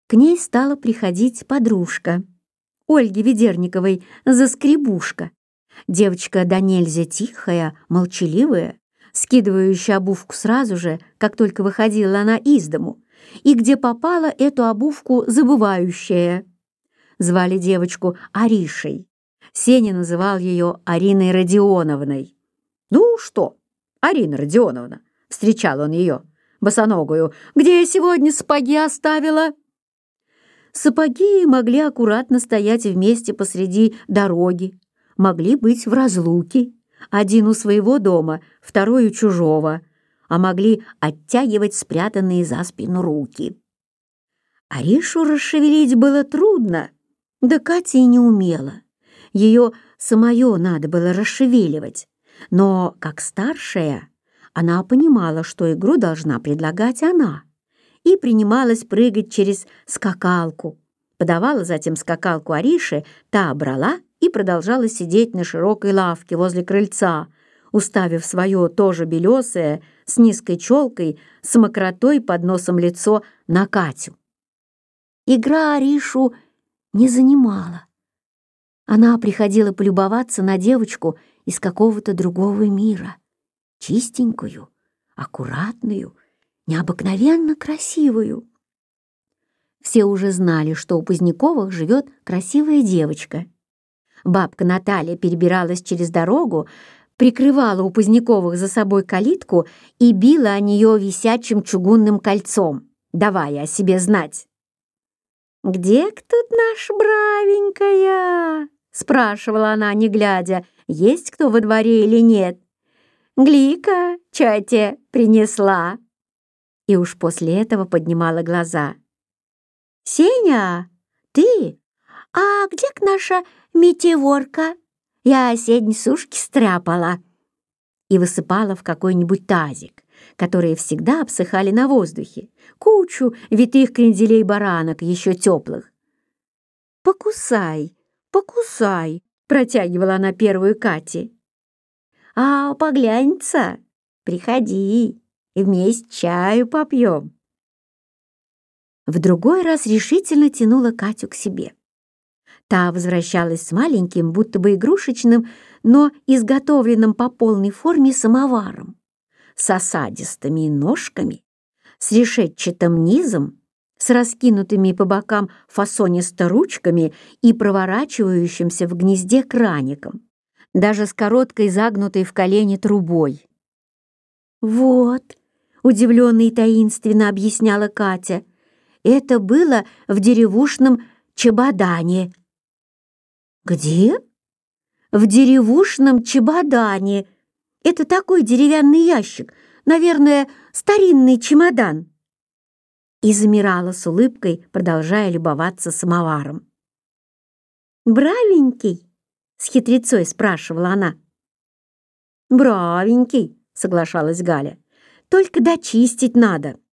К ней стала приходить подружка Ольги Ведерниковой, Заскребушка. Девочка до нельзя тихая, молчаливая, скидывающая обувку сразу же, как только выходила она из дому, и где попала эту обувку забывающая. Звали девочку Аришей. Сеня называл ее Ариной Родионовной. «Ну что, Арина Родионовна?» — встречал он ее, босоногую. «Где я сегодня сапоги оставила?» Сапоги могли аккуратно стоять вместе посреди дороги, могли быть в разлуке, один у своего дома, второй у чужого, а могли оттягивать спрятанные за спину руки. Аришу расшевелить было трудно, да Катя и не умела. Ее самое надо было расшевеливать, но, как старшая, она понимала, что игру должна предлагать она, и принималась прыгать через скакалку. Подавала затем скакалку Арише, та брала и продолжала сидеть на широкой лавке возле крыльца, уставив свое тоже белесое, с низкой челкой, с мокротой под носом лицо на Катю. Игра Аришу не занимала. Она приходила полюбоваться на девочку из какого-то другого мира, чистенькую, аккуратную, необыкновенно красивую. Все уже знали, что у Поздняковых живет красивая девочка. Бабка Наталья перебиралась через дорогу, прикрывала у Поздняковых за собой калитку и била о нее висячим чугунным кольцом, давая о себе знать. «Где-ка тут наша бравенькая?» — спрашивала она, не глядя, есть кто во дворе или нет. «Гли-ка, чё те принесла?» И уж после этого поднимала глаза. «Сеня, ты? А где-ка наша метеворка? Я седень сушки стряпала». И высыпала в какой-нибудь тазик, которые всегда обсыхали на воздухе, кучу витых кренделей баранок, еще теплых. «Покусай, покусай», — протягивала она первую Кате. «А поглянется, приходи, и вместе чаю попьем». В другой раз решительно тянула Катю к себе. Та возвращалась с маленьким, будто бы игрушечным, но изготовленным по полной форме самоваром, с осадистыми ножками, с решетчатым низом, с раскинутыми по бокам фасонисто ручками и проворачивающимся в гнезде краником, даже с короткой загнутой в колени трубой. «Вот», — удивленно и таинственно объясняла Катя, это было в деревушном чабадане. «Где?» «В деревушном чабадане. Это такой деревянный ящик, наверное, старинный чемодан». И замирала с улыбкой, продолжая любоваться самоваром. «Бравенький?» — с хитрецой спрашивала она. «Бравенький», — соглашалась Галя. «Только дочистить надо».